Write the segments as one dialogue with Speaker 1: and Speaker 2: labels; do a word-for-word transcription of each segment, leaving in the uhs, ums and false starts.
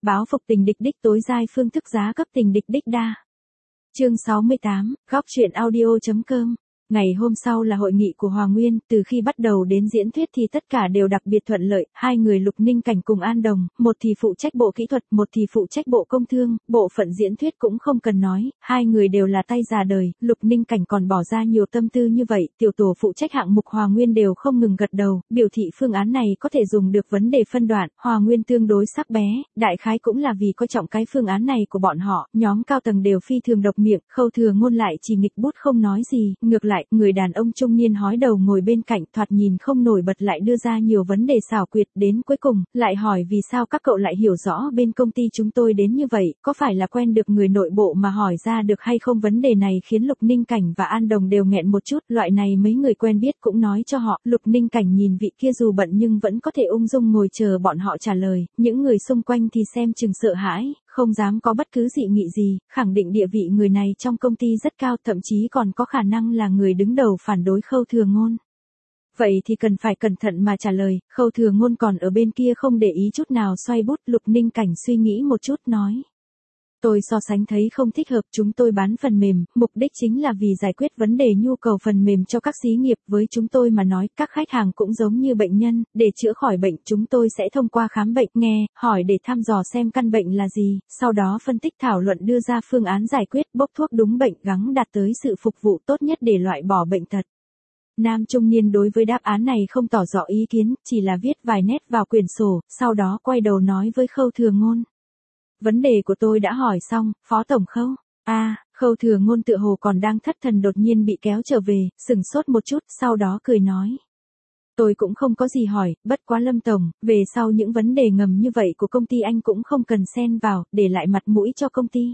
Speaker 1: báo phục tình địch đích tối giai phương thức giá cấp tình địch đích đa. Chương sáu mươi tám, góc truyện audio.com. Ngày hôm sau là hội nghị của Hòa Nguyên, từ khi bắt đầu đến diễn thuyết thì tất cả đều đặc biệt thuận lợi, hai người Lục Ninh Cảnh cùng An Đồng, một thì phụ trách bộ kỹ thuật, một thì phụ trách bộ công thương, bộ phận diễn thuyết cũng không cần nói, hai người đều là tay già đời, Lục Ninh Cảnh còn bỏ ra nhiều tâm tư như vậy, tiểu tổ phụ trách hạng mục Hòa Nguyên đều không ngừng gật đầu, biểu thị phương án này có thể dùng được vấn đề phân đoạn, Hòa Nguyên tương đối sắc bé, đại khái cũng là vì coi trọng cái phương án này của bọn họ, nhóm cao tầng đều phi thường độc miệng, Khâu Thừa Ngôn lại chỉ nghịch bút không nói gì, ngược lại, người đàn ông trung niên hói đầu ngồi bên cạnh thoạt nhìn không nổi bật lại đưa ra nhiều vấn đề xảo quyệt, đến cuối cùng, lại hỏi vì sao các cậu lại hiểu rõ bên công ty chúng tôi đến như vậy, có phải là quen được người nội bộ mà hỏi ra được hay không. Vấn đề này khiến Lục Ninh Cảnh và An Đồng đều nghẹn một chút, loại này mấy người quen biết cũng nói cho họ, Lục Ninh Cảnh nhìn vị kia dù bận nhưng vẫn có thể ung dung ngồi chờ bọn họ trả lời, những người xung quanh thì xem chừng sợ hãi, không dám có bất cứ dị nghị gì, khẳng định địa vị người này trong công ty rất cao, thậm chí còn có khả năng là người đứng đầu phản đối Khâu Thừa Ngôn. Vậy thì cần phải cẩn thận mà trả lời, Khâu Thừa Ngôn còn ở bên kia không để ý chút nào xoay bút. Lục Ninh Cảnh suy nghĩ một chút nói. Tôi so sánh thấy không thích hợp, chúng tôi bán phần mềm, mục đích chính là vì giải quyết vấn đề nhu cầu phần mềm cho các xí nghiệp, với chúng tôi mà nói, các khách hàng cũng giống như bệnh nhân, để chữa khỏi bệnh chúng tôi sẽ thông qua khám bệnh, nghe, hỏi để thăm dò xem căn bệnh là gì, sau đó phân tích thảo luận đưa ra phương án giải quyết, bốc thuốc đúng bệnh, gắng đạt tới sự phục vụ tốt nhất để loại bỏ bệnh tật. Nam trung niên đối với đáp án này không tỏ rõ ý kiến, chỉ là viết vài nét vào quyển sổ, sau đó quay đầu nói với Khâu Thừa Ngôn. Vấn đề của tôi đã hỏi xong, Phó Tổng Khâu. A, à, Khâu Thừa Ngôn tựa hồ còn đang thất thần đột nhiên bị kéo trở về, sừng sốt một chút, sau đó cười nói. Tôi cũng không có gì hỏi, bất quá Lâm Tổng, về sau những vấn đề ngầm như vậy của công ty anh cũng không cần xen vào, để lại mặt mũi cho công ty.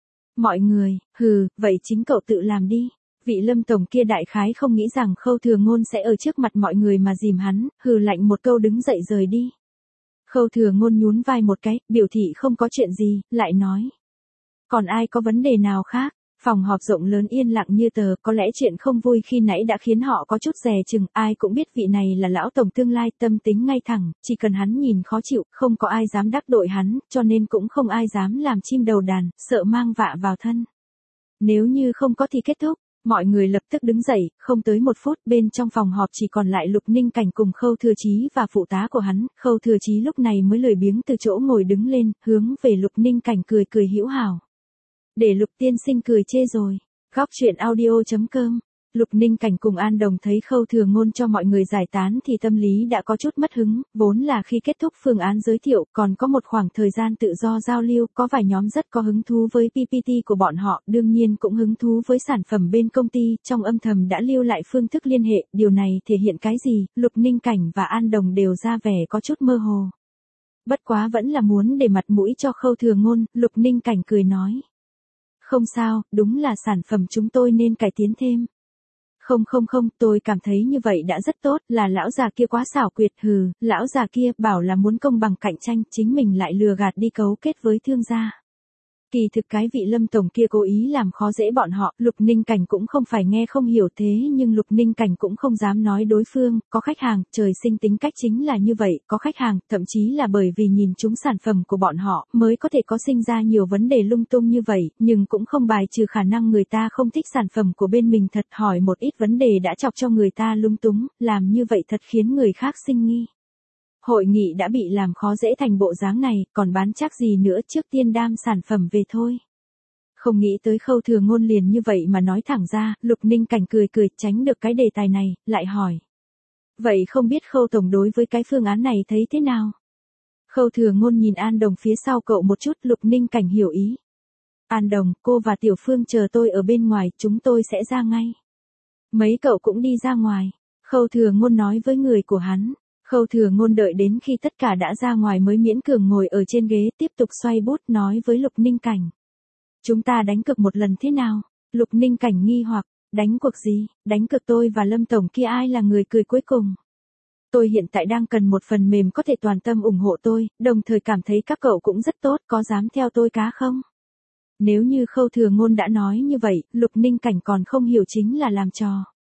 Speaker 1: Mọi người, hừ, vậy chính cậu tự làm đi. Vị Lâm Tổng kia đại khái không nghĩ rằng Khâu Thừa Ngôn sẽ ở trước mặt mọi người mà dìm hắn, hừ lạnh một câu đứng dậy rời đi. Khâu Thừa Ngôn nhún vai một cái, biểu thị không có chuyện gì, lại nói. Còn ai có vấn đề nào khác? Phòng họp rộng lớn yên lặng như tờ, có lẽ chuyện không vui khi nãy đã khiến họ có chút dè chừng, ai cũng biết vị này là lão tổng tương lai, tâm tính ngay thẳng, chỉ cần hắn nhìn khó chịu, không có ai dám đắc tội hắn, cho nên cũng không ai dám làm chim đầu đàn, sợ mang vạ vào thân. Nếu như không có thì kết thúc. Mọi người lập tức đứng dậy, không tới một phút bên trong phòng họp chỉ còn lại Lục Ninh Cảnh cùng Khâu Thừa Chí và phụ tá của hắn, Khâu Thừa Chí lúc này mới lười biếng từ chỗ ngồi đứng lên, hướng về Lục Ninh Cảnh cười cười hữu hảo. Để Lục tiên sinh cười chê rồi. Góc truyện audio.com. Lục Ninh Cảnh cùng An Đồng thấy Khâu Thừa Ngôn cho mọi người giải tán thì tâm lý đã có chút mất hứng, vốn là khi kết thúc phương án giới thiệu, còn có một khoảng thời gian tự do giao lưu, có vài nhóm rất có hứng thú với pê pê tê của bọn họ, đương nhiên cũng hứng thú với sản phẩm bên công ty, trong âm thầm đã lưu lại phương thức liên hệ, điều này thể hiện cái gì, Lục Ninh Cảnh và An Đồng đều ra vẻ có chút mơ hồ. Bất quá vẫn là muốn để mặt mũi cho Khâu Thừa Ngôn, Lục Ninh Cảnh cười nói. Không sao, đúng là sản phẩm chúng tôi nên cải tiến thêm. Không không không, tôi cảm thấy như vậy đã rất tốt, là lão già kia quá xảo quyệt, hừ, lão già kia bảo là muốn công bằng cạnh tranh, chính mình lại lừa gạt đi cấu kết với thương gia. Kỳ thực cái vị Lâm Tổng kia cố ý làm khó dễ bọn họ, Lục Ninh Cảnh cũng không phải nghe không hiểu thế nhưng Lục Ninh Cảnh cũng không dám nói đối phương, có khách hàng, trời sinh tính cách chính là như vậy, có khách hàng, thậm chí là bởi vì nhìn trúng sản phẩm của bọn họ, mới có thể có sinh ra nhiều vấn đề lung tung như vậy, nhưng cũng không bài trừ khả năng người ta không thích sản phẩm của bên mình thật, hỏi một ít vấn đề đã chọc cho người ta lung túng, làm như vậy thật khiến người khác sinh nghi. Hội nghị đã bị làm khó dễ thành bộ dáng này, còn bán chắc gì nữa, trước tiên đam sản phẩm về thôi. Không nghĩ tới Khâu Thừa Ngôn liền như vậy mà nói thẳng ra, Lục Ninh Cảnh cười cười tránh được cái đề tài này, lại hỏi. Vậy không biết Khâu Tổng đối với cái phương án này thấy thế nào? Khâu Thừa Ngôn nhìn An Đồng phía sau cậu một chút, Lục Ninh Cảnh hiểu ý. An Đồng, cô và Tiểu Phương chờ tôi ở bên ngoài, chúng tôi sẽ ra ngay. Mấy cậu cũng đi ra ngoài. Khâu Thừa Ngôn nói với người của hắn. Khâu Thừa Ngôn đợi đến khi tất cả đã ra ngoài mới miễn cường ngồi ở trên ghế tiếp tục xoay bút nói với Lục Ninh Cảnh. Chúng ta đánh cược một lần thế nào? Lục Ninh Cảnh nghi hoặc, đánh cuộc gì? Đánh cược tôi và Lâm Tổng kia ai là người cười cuối cùng? Tôi hiện tại đang cần một phần mềm có thể toàn tâm ủng hộ tôi, đồng thời cảm thấy các cậu cũng rất tốt, có dám theo tôi cá không? Nếu như Khâu Thừa Ngôn đã nói như vậy, Lục Ninh Cảnh còn không hiểu chính là làm trò.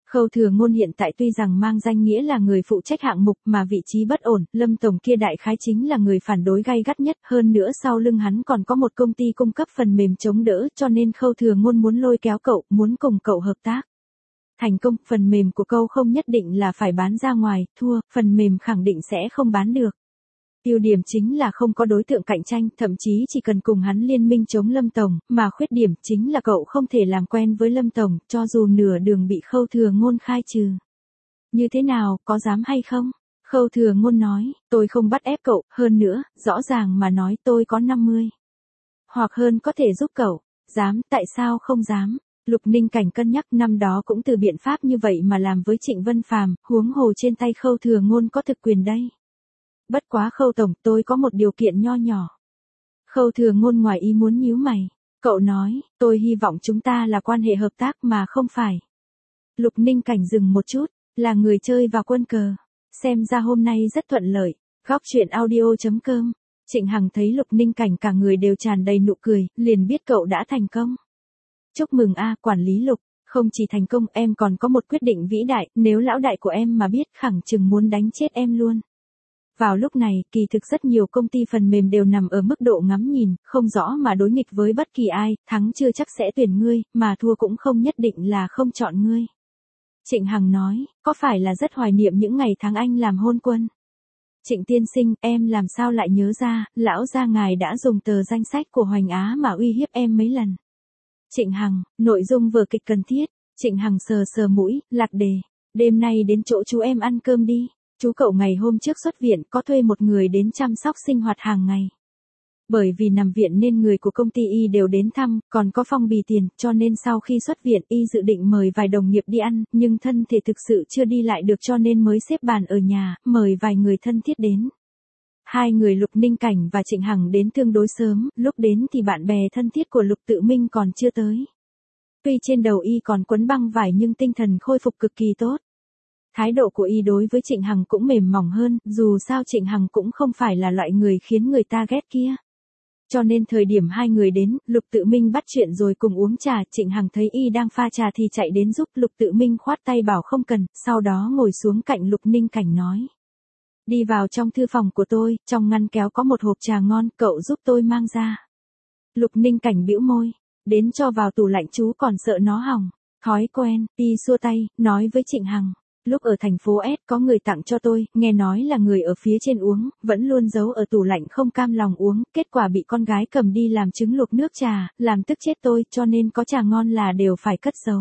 Speaker 1: Khâu Thừa Ngôn hiện tại tuy rằng mang danh nghĩa là người phụ trách hạng mục mà vị trí bất ổn, Lâm Tổng kia đại khái chính là người phản đối gay gắt nhất, hơn nữa sau lưng hắn còn có một công ty cung cấp phần mềm chống đỡ, cho nên Khâu Thừa Ngôn muốn lôi kéo cậu, muốn cùng cậu hợp tác. Thành công, phần mềm của cậu không nhất định là phải bán ra ngoài, thua, phần mềm khẳng định sẽ không bán được. Ưu điểm chính là không có đối tượng cạnh tranh, thậm chí chỉ cần cùng hắn liên minh chống Lâm Tổng, mà khuyết điểm chính là cậu không thể làm quen với Lâm Tổng, cho dù nửa đường bị Khâu Thừa Ngôn khai trừ. Như thế nào, có dám hay không? Khâu Thừa Ngôn nói, tôi không bắt ép cậu, hơn nữa, rõ ràng mà nói tôi có năm mươi. Hoặc hơn có thể giúp cậu. Dám, tại sao không dám? Lục Ninh Cảnh cân nhắc năm đó cũng từ biện pháp như vậy mà làm với Trịnh Vân Phàm, huống hồ trên tay Khâu Thừa Ngôn có thực quyền đây. Bất quá Khâu Tổng, tôi có một điều kiện nho nhỏ. Khâu Thừa Ngôn ngoài ý muốn nhíu mày. Cậu nói, tôi hy vọng chúng ta là quan hệ hợp tác mà không phải. Lục Ninh Cảnh dừng một chút, là người chơi và quân cờ. Xem ra hôm nay rất thuận lợi. Góc chuyện audio chấm com. Trịnh Hằng thấy Lục Ninh Cảnh cả người đều tràn đầy nụ cười, liền biết cậu đã thành công. Chúc mừng a, quản lý Lục, không chỉ thành công, em còn có một quyết định vĩ đại, nếu lão đại của em mà biết khẳng chừng muốn đánh chết em luôn. Vào lúc này, kỳ thực rất nhiều công ty phần mềm đều nằm ở mức độ ngắm nhìn, không rõ mà đối nghịch với bất kỳ ai, thắng chưa chắc sẽ tuyển ngươi, mà thua cũng không nhất định là không chọn ngươi. Trịnh Hằng nói, có phải là rất hoài niệm những ngày tháng anh làm hôn quân? Trịnh tiên sinh, em làm sao lại nhớ ra, lão gia ngài đã dùng tờ danh sách của Hoành Á mà uy hiếp em mấy lần. Trịnh Hằng, nội dung vở kịch cần thiết. Trịnh Hằng sờ sờ mũi, lạc đề. Đêm nay đến chỗ chú em ăn cơm đi. Chú cậu ngày hôm trước xuất viện có thuê một người đến chăm sóc sinh hoạt hàng ngày. Bởi vì nằm viện nên người của công ty y đều đến thăm, còn có phong bì tiền, cho nên sau khi xuất viện y dự định mời vài đồng nghiệp đi ăn, nhưng thân thể thực sự chưa đi lại được cho nên mới xếp bàn ở nhà, mời vài người thân thiết đến. Hai người Lục Ninh Cảnh và Trịnh Hằng đến tương đối sớm, lúc đến thì bạn bè thân thiết của Lục Tự Minh còn chưa tới. Tuy trên đầu y còn quấn băng vải nhưng tinh thần khôi phục cực kỳ tốt. Thái độ của y đối với Trịnh Hằng cũng mềm mỏng hơn, dù sao Trịnh Hằng cũng không phải là loại người khiến người ta ghét kia. Cho nên thời điểm hai người đến, Lục Tự Minh bắt chuyện rồi cùng uống trà, Trịnh Hằng thấy y đang pha trà thì chạy đến giúp, Lục Tự Minh khoát tay bảo không cần, sau đó ngồi xuống cạnh Lục Ninh Cảnh nói. Đi vào trong thư phòng của tôi, trong ngăn kéo có một hộp trà ngon, cậu giúp tôi mang ra. Lục Ninh Cảnh bĩu môi, đến cho vào tủ lạnh chú còn sợ nó hỏng. Thói quen, y xua tay, nói với Trịnh Hằng. Lúc ở thành phố S có người tặng cho tôi, nghe nói là người ở phía trên uống, vẫn luôn giấu ở tủ lạnh không cam lòng uống, kết quả bị con gái cầm đi làm trứng luộc nước trà, làm tức chết tôi, cho nên có trà ngon là đều phải cất giấu.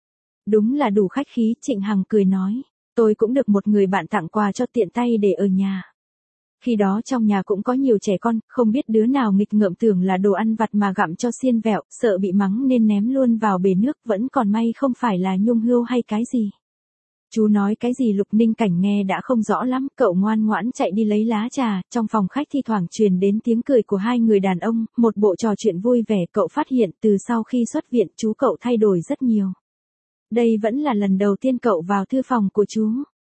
Speaker 1: Đúng là đủ khách khí, Trịnh Hằng cười nói. Tôi cũng được một người bạn tặng quà cho tiện tay để ở nhà. Khi đó trong nhà cũng có nhiều trẻ con, không biết đứa nào nghịch ngợm tưởng là đồ ăn vặt mà gặm cho xiên vẹo, sợ bị mắng nên ném luôn vào bể nước, vẫn còn may không phải là nhung hươu hay cái gì. Chú nói cái gì Lục Ninh Cảnh nghe đã không rõ lắm, cậu ngoan ngoãn chạy đi lấy lá trà, trong phòng khách thi thoảng truyền đến tiếng cười của hai người đàn ông, một bộ trò chuyện vui vẻ, cậu phát hiện từ sau khi xuất viện chú cậu thay đổi rất nhiều. Đây vẫn là lần đầu tiên cậu vào thư phòng của chú.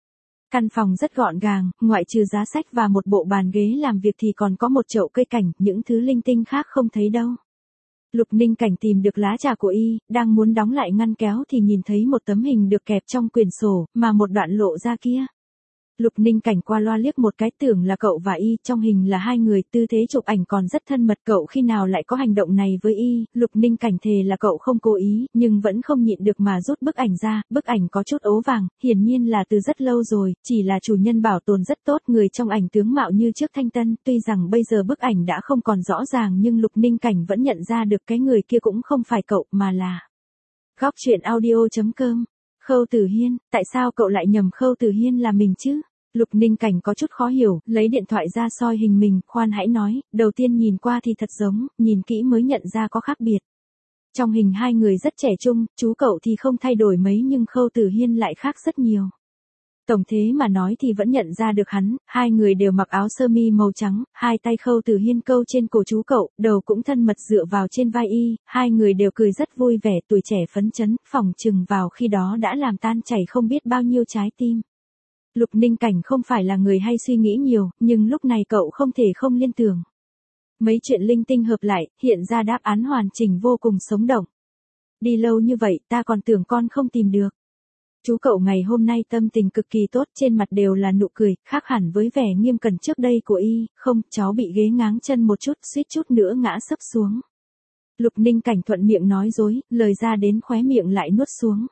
Speaker 1: Căn phòng rất gọn gàng, ngoại trừ giá sách và một bộ bàn ghế làm việc thì còn có một chậu cây cảnh, những thứ linh tinh khác không thấy đâu. Lục Ninh Cảnh tìm được lá trà của y, đang muốn đóng lại ngăn kéo thì nhìn thấy một tấm hình được kẹp trong quyển sổ, mà một đoạn lộ ra kia. Lục Ninh Cảnh qua loa liếc một cái tưởng là cậu và y, trong hình là hai người, tư thế chụp ảnh còn rất thân mật, cậu khi nào lại có hành động này với y, Lục Ninh Cảnh thề là cậu không cố ý, nhưng vẫn không nhịn được mà rút bức ảnh ra, bức ảnh có chút ố vàng, hiển nhiên là từ rất lâu rồi, chỉ là chủ nhân bảo tồn rất tốt, người trong ảnh tướng mạo như trước thanh tân, tuy rằng bây giờ bức ảnh đã không còn rõ ràng nhưng Lục Ninh Cảnh vẫn nhận ra được cái người kia cũng không phải cậu mà là. Góc chuyện audio chấm com. Khâu Tử Hiên, tại sao cậu lại nhầm Khâu Tử Hiên là mình chứ? Lục Ninh Cảnh có chút khó hiểu, lấy điện thoại ra soi hình mình, khoan hãy nói, đầu tiên nhìn qua thì thật giống, nhìn kỹ mới nhận ra có khác biệt. Trong hình hai người rất trẻ trung, chú cậu thì không thay đổi mấy nhưng Khâu Tử Hiên lại khác rất nhiều. Tổng thế mà nói thì vẫn nhận ra được hắn, hai người đều mặc áo sơ mi màu trắng, hai tay Khâu Tử Hiên câu trên cổ chú cậu, đầu cũng thân mật dựa vào trên vai y, hai người đều cười rất vui vẻ, tuổi trẻ phấn chấn, phỏng chừng vào khi đó đã làm tan chảy không biết bao nhiêu trái tim. Lục Ninh Cảnh không phải là người hay suy nghĩ nhiều, nhưng lúc này cậu không thể không liên tưởng. Mấy chuyện linh tinh hợp lại, hiện ra đáp án hoàn chỉnh vô cùng sống động. Đi lâu như vậy ta còn tưởng con không tìm được. Chú cậu ngày hôm nay tâm tình cực kỳ tốt, trên mặt đều là nụ cười, khác hẳn với vẻ nghiêm cẩn trước đây của y, không, cháu bị ghế ngáng chân một chút, suýt chút nữa ngã sấp xuống. Lục Ninh Cảnh thuận miệng nói dối, lời ra đến khóe miệng lại nuốt xuống.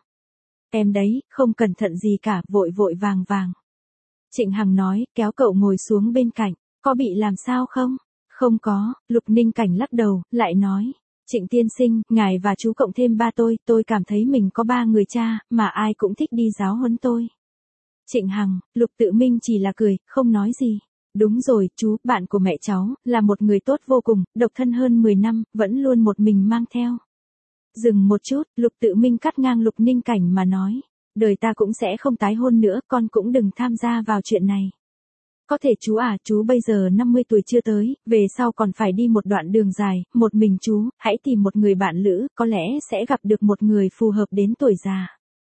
Speaker 1: Em đấy, không cẩn thận gì cả, vội vội vàng vàng. Trịnh Hằng nói, kéo cậu ngồi xuống bên cạnh, có bị làm sao không? Không có, Lục Ninh Cảnh lắc đầu, lại nói. Trịnh tiên sinh, ngài và chú cộng thêm ba tôi, tôi cảm thấy mình có ba người cha, mà ai cũng thích đi giáo huấn tôi. Trịnh Hằng, Lục Tự Minh chỉ là cười, không nói gì. Đúng rồi, chú, bạn của mẹ cháu, là một người tốt vô cùng, độc thân hơn mười năm, vẫn luôn một mình mang theo. Dừng một chút, Lục Tự Minh cắt ngang Lục Ninh Cảnh mà nói. Đời ta cũng sẽ không tái hôn nữa, con cũng đừng tham gia vào chuyện này. Có thể chú à, chú bây giờ năm mươi tuổi chưa tới, về sau còn phải đi một đoạn đường dài, một mình chú, hãy tìm một người bạn lữ, có lẽ sẽ gặp được một người phù hợp đến tuổi già.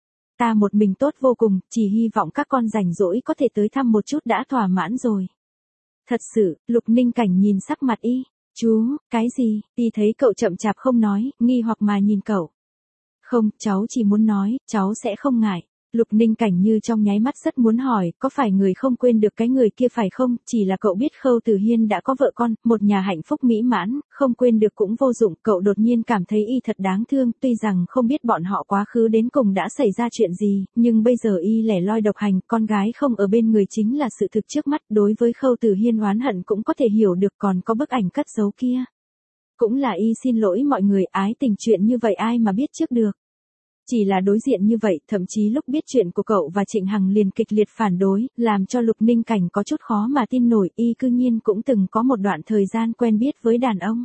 Speaker 1: Ta một mình tốt vô cùng, chỉ hy vọng các con rảnh rỗi có thể tới thăm một chút đã thỏa mãn rồi. Thật sự, Lục Ninh Cảnh nhìn sắc mặt y, chú, cái gì, y thấy cậu chậm chạp không nói, nghi hoặc mà nhìn cậu. Không, cháu chỉ muốn nói, cháu sẽ không ngại. Lục Ninh Cảnh như trong nháy mắt rất muốn hỏi, có phải người không quên được cái người kia phải không, chỉ là cậu biết Khâu Tử Hiên đã có vợ con, một nhà hạnh phúc mỹ mãn, không quên được cũng vô dụng, cậu đột nhiên cảm thấy y thật đáng thương, tuy rằng không biết bọn họ quá khứ đến cùng đã xảy ra chuyện gì, nhưng bây giờ y lẻ loi độc hành, con gái không ở bên người chính là sự thực trước mắt, đối với Khâu Tử Hiên oán hận cũng có thể hiểu được, còn có bức ảnh cất giấu kia. Cũng là y xin lỗi mọi người, ái tình chuyện như vậy ai mà biết trước được. Chỉ là đối diện như vậy, thậm chí lúc biết chuyện của cậu và Trịnh Hằng liền kịch liệt phản đối, làm cho Lục Ninh Cảnh có chút khó mà tin nổi, y cư nhiên cũng từng có một đoạn thời gian quen biết với đàn ông.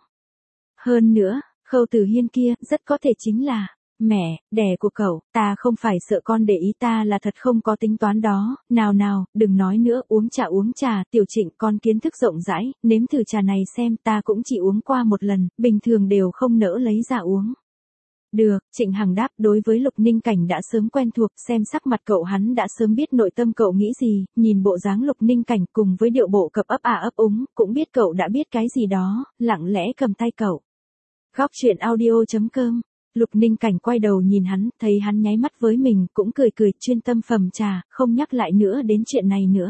Speaker 1: Hơn nữa, Khâu Tử Hiên kia, rất có thể chính là, mẹ, đẻ của cậu, ta không phải sợ con để ý, ta là thật không có tính toán đó, nào nào, đừng nói nữa, uống trà uống trà, Tiểu Trịnh, con kiến thức rộng rãi, nếm thử trà này xem, ta cũng chỉ uống qua một lần, bình thường đều không nỡ lấy ra uống. Được, Trịnh Hằng đáp, đối với Lục Ninh Cảnh đã sớm quen thuộc, xem sắc mặt cậu hắn đã sớm biết nội tâm cậu nghĩ gì, nhìn bộ dáng Lục Ninh Cảnh cùng với điệu bộ cập ấp à ấp úng, cũng biết cậu đã biết cái gì đó, lặng lẽ cầm tay cậu. Góc truyện audio chấm com, Lục Ninh Cảnh quay đầu nhìn hắn, thấy hắn nháy mắt với mình, cũng cười cười, chuyên tâm phẩm trà, không nhắc lại nữa đến chuyện này nữa.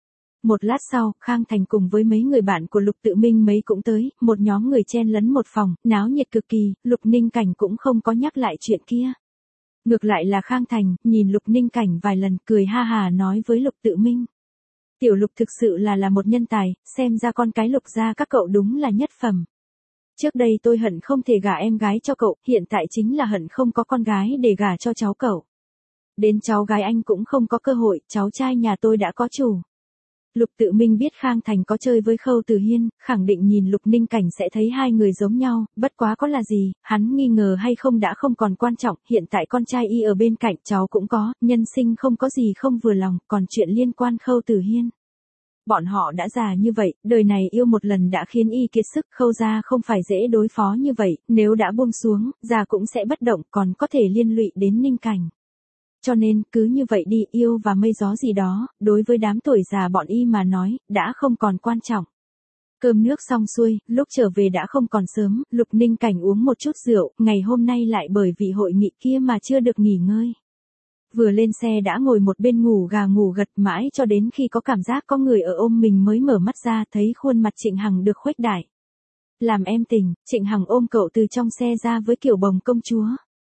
Speaker 1: Một lát sau, Khang Thành cùng với mấy người bạn của Lục Tự Minh mấy cũng tới, một nhóm người chen lấn một phòng, náo nhiệt cực kỳ, Lục Ninh Cảnh cũng không có nhắc lại chuyện kia. Ngược lại là Khang Thành, nhìn Lục Ninh Cảnh vài lần, cười ha hà nói với Lục Tự Minh. Tiểu Lục thực sự là là một nhân tài, xem ra con cái Lục gia các cậu đúng là nhất phẩm. Trước đây tôi hận không thể gả em gái cho cậu, hiện tại chính là hận không có con gái để gả cho cháu cậu. Đến cháu gái anh cũng không có cơ hội, cháu trai nhà tôi đã có chủ. Lục Tự Minh biết Khang Thành có chơi với Khâu Tử Hiên, khẳng định nhìn Lục Ninh Cảnh sẽ thấy hai người giống nhau, bất quá có là gì, hắn nghi ngờ hay không đã không còn quan trọng, hiện tại con trai y ở bên cạnh cháu cũng có, nhân sinh không có gì không vừa lòng, còn chuyện liên quan Khâu Tử Hiên. Bọn họ đã già như vậy, đời này yêu một lần đã khiến y kiệt sức, Khâu gia không phải dễ đối phó như vậy, nếu đã buông xuống, già cũng sẽ bất động, còn có thể liên lụy đến Ninh Cảnh. Cho nên, cứ như vậy đi, yêu và mây gió gì đó, đối với đám tuổi già bọn y mà nói, đã không còn quan trọng. Cơm nước xong xuôi, lúc trở về đã không còn sớm, Lục Ninh Cảnh uống một chút rượu, ngày hôm nay lại bởi vì hội nghị kia mà chưa được nghỉ ngơi. Vừa lên xe đã ngồi một bên ngủ gà ngủ gật mãi cho đến khi có cảm giác có người ở ôm mình mới mở mắt ra, thấy khuôn mặt Trịnh Hằng được khuếch đại. Làm em tỉnh, Trịnh Hằng ôm cậu từ trong xe ra với kiểu bồng công chúa.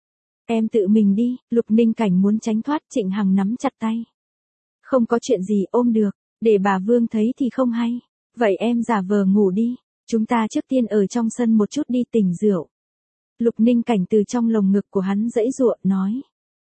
Speaker 1: Em tự mình đi, Lục Ninh Cảnh muốn tránh thoát, Trịnh Hằng nắm chặt tay. Không có chuyện gì, ôm được, để bà Vương thấy thì không hay. Vậy em giả vờ ngủ đi, chúng ta trước tiên ở trong sân một chút đi, tỉnh rượu. Lục Ninh Cảnh từ trong lồng ngực của hắn giãy giụa, nói.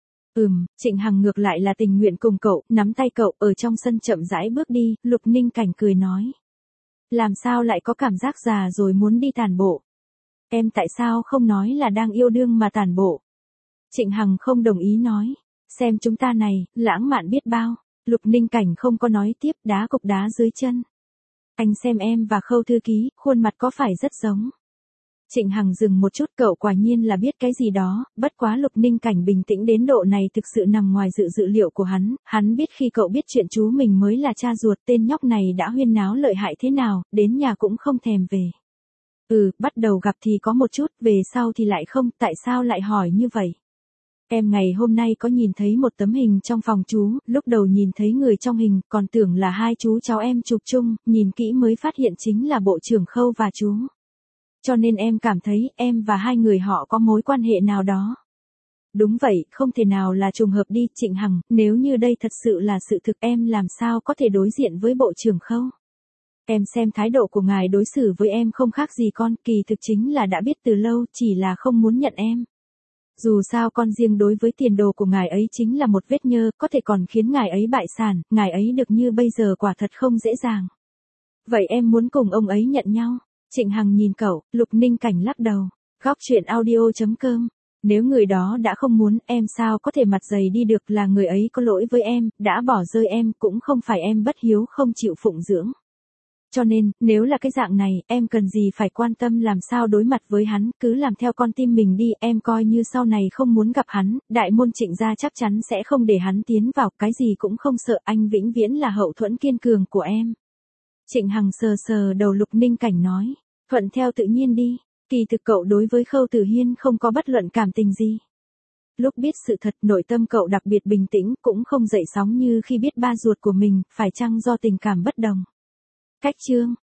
Speaker 1: Ừm, Trịnh Hằng ngược lại là tình nguyện cùng cậu, nắm tay cậu, ở trong sân chậm rãi bước đi, Lục Ninh Cảnh cười nói. Làm sao lại có cảm giác già rồi muốn đi tản bộ? Em tại sao không nói là đang yêu đương mà tản bộ? Trịnh Hằng không đồng ý nói. Xem chúng ta này, lãng mạn biết bao. Lục Ninh Cảnh không có nói tiếp, đá cục đá dưới chân. Anh xem em và Khâu thư ký, khuôn mặt có phải rất giống? Trịnh Hằng dừng một chút, cậu quả nhiên là biết cái gì đó, bất quá Lục Ninh Cảnh bình tĩnh đến độ này thực sự nằm ngoài dự dự liệu của hắn, hắn biết khi cậu biết chuyện chú mình mới là cha ruột, tên nhóc này đã huyên náo lợi hại thế nào, đến nhà cũng không thèm về. Ừ, bắt đầu gặp thì có một chút, về sau thì lại không, tại sao lại hỏi như vậy? Em ngày hôm nay có nhìn thấy một tấm hình trong phòng chú, lúc đầu nhìn thấy người trong hình, còn tưởng là hai chú cháu em chụp chung, nhìn kỹ mới phát hiện chính là bộ trưởng Khâu và chú. Cho nên em cảm thấy, em và hai người họ có mối quan hệ nào đó. Đúng vậy, không thể nào là trùng hợp đi, Trịnh Hằng, nếu như đây thật sự là sự thực em làm sao có thể đối diện với bộ trưởng Khâu. Em xem thái độ của ngài đối xử với em không khác gì con, kỳ thực chính là đã biết từ lâu, chỉ là không muốn nhận em. Dù sao con riêng đối với tiền đồ của ngài ấy chính là một vết nhơ, có thể còn khiến ngài ấy bại sản, ngài ấy được như bây giờ quả thật không dễ dàng. Vậy em muốn cùng ông ấy nhận nhau? Trịnh Hằng nhìn cậu, Lục Ninh Cảnh lắc đầu. Góc truyện audio chấm com. Nếu người đó đã không muốn, em sao có thể mặt dày đi được, là người ấy có lỗi với em, đã bỏ rơi em, cũng không phải em bất hiếu không chịu phụng dưỡng. Cho nên, nếu là cái dạng này, em cần gì phải quan tâm làm sao đối mặt với hắn, cứ làm theo con tim mình đi, em coi như sau này không muốn gặp hắn, đại môn Trịnh gia chắc chắn sẽ không để hắn tiến vào, cái gì cũng không sợ, anh vĩnh viễn là hậu thuẫn kiên cường của em. Trịnh Hằng sờ sờ đầu Lục Ninh Cảnh nói, thuận theo tự nhiên đi, kỳ thực cậu đối với Khâu Tử Hiên không có bất luận cảm tình gì. Lúc biết sự thật, nội tâm cậu đặc biệt bình tĩnh, cũng không dậy sóng như khi biết ba ruột của mình, phải chăng do tình cảm bất đồng. Cách chương